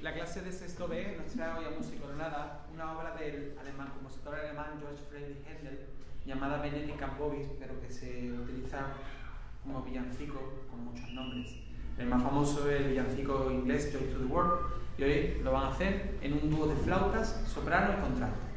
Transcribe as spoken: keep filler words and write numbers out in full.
La clase de sexto B nos trae hoy a Musicolorada una obra del alemán, compositor alemán Georg Friedrich Händel, llamada Venedig and Bovis, pero que se utiliza como villancico con muchos nombres. El más famoso es el villancico inglés Joy to the World, y hoy lo van a hacer en un dúo de flautas, soprano y contralto.